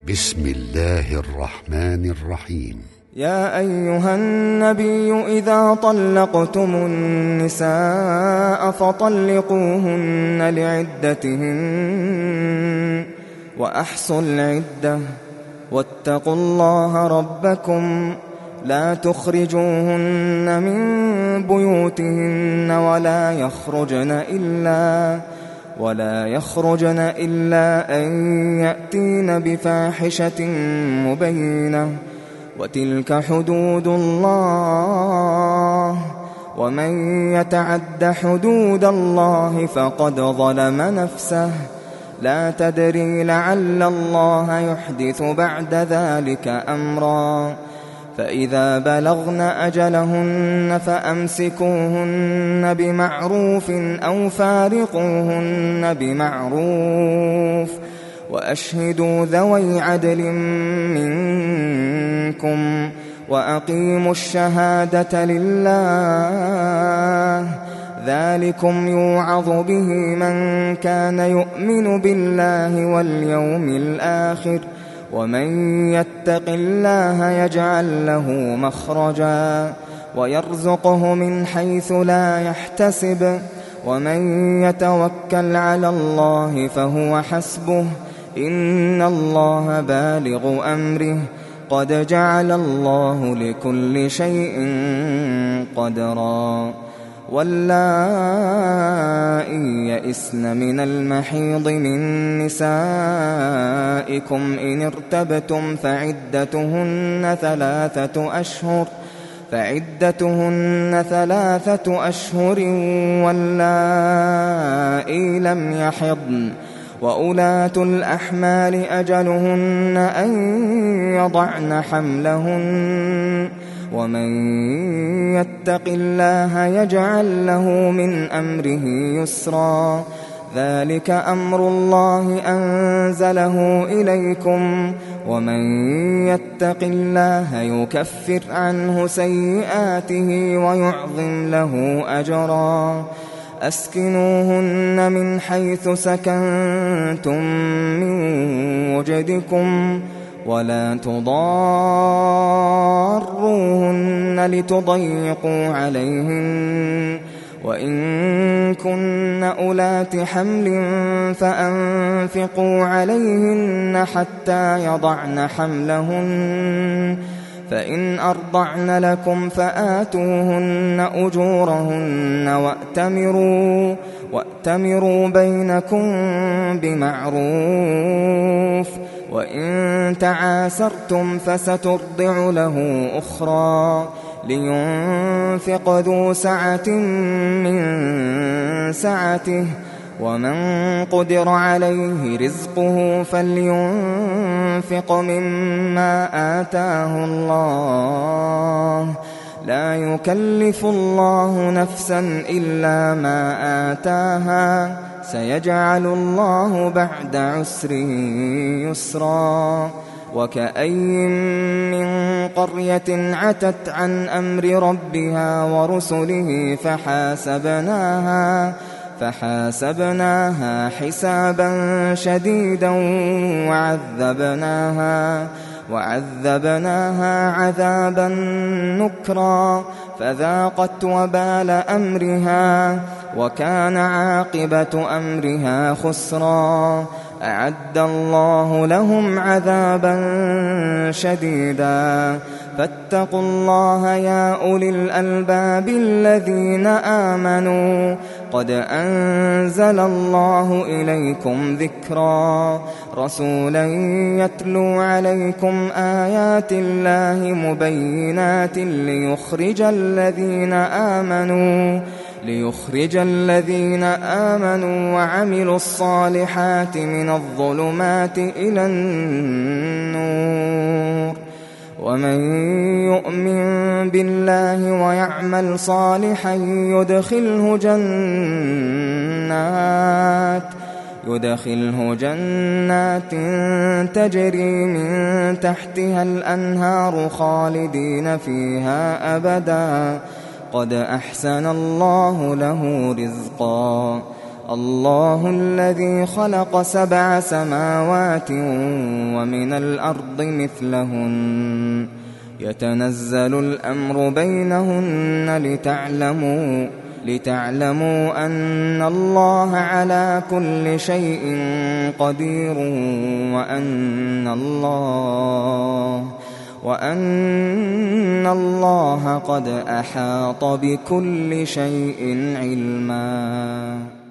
بسم الله الرحمن الرحيم. يا أيها النبي إذا طلقتم النساء فطلقوهن لعدتهن وأحصوا العدة واتقوا الله ربكم لا تخرجوهن من بيوتهن ولا يخرجن إلا أن يأتين بفاحشة مبينة وتلك حدود الله ومن يتعد حدود الله فقد ظلم نفسه لا تدري لعل الله يحدث بعد ذلك أمرا فإذا بلغن أجلهن فأمسكوهن بمعروف أو فارقوهن بمعروف وأشهدوا ذوي عدل منكم وأقيموا الشهادة لله ذلكم يوعظ به من كان يؤمن بالله واليوم الآخر ومن يتق الله يجعل له مخرجا ويرزقه من حيث لا يحتسب ومن يتوكل على الله فهو حسبه إن الله بالغ أمره قد جعل الله لكل شيء قدرا واللائي يئسن من المحيض من نسائكم إن ارتبتم فعدتهن 3 أشهر واللائي لم يحضن وأولاة الأحمال أجلهن أن يضعن حملهن ومن يتق الله يجعل له من أمره يسرا ذلك أمر الله أنزله إليكم ومن يتق الله يكفر عنه سيئاته ويعظم له أجرا أسكنوهن من حيث سكنتم من وجدكم ولا تضاروهن لتضيقوا عليهن وإن كن أولات حمل فأنفقوا عليهن حتى يضعن حملهن فإن أرضعن لكم فآتوهن أجورهن وأتمروا بينكم بمعروف وإن تعاسرتم فسترضع له أخرى لينفق ذو سعة من سعته ومن قدر عليه رزقه فلينفق مما آتاه الله لا يكلف الله نفسا إلا ما آتاها سيجعل الله بعد عسر يسرا وكأين من قرية عتت عن أمر ربها ورسله فحاسبناها حسابا شديدا وعذبناها عذابا نكرا فذاقت وبال أمرها وكان عاقبة أمرها خسرا أعد الله لهم عذابا شديدا فاتقوا الله يا أولي الألباب الذين آمنوا قد أنزل الله إليكم ذكرا رسولا يتلو عليكم آيات الله مبينات ليخرج الذين آمنوا وعملوا الصالحات من الظلمات إلى النور ومن يؤمن بالله ويعمل صالحا يدخله جنات تجري من تحتها الأنهار خالدين فيها أبدا قد أحسن الله له رزقا الله الذي خلق 7 سماوات ومن الأرض مثلهن يتنزل الأمر بينهن لتعلموا أن الله على كل شيء قدير وأن الله قد أحاط بكل شيء علما.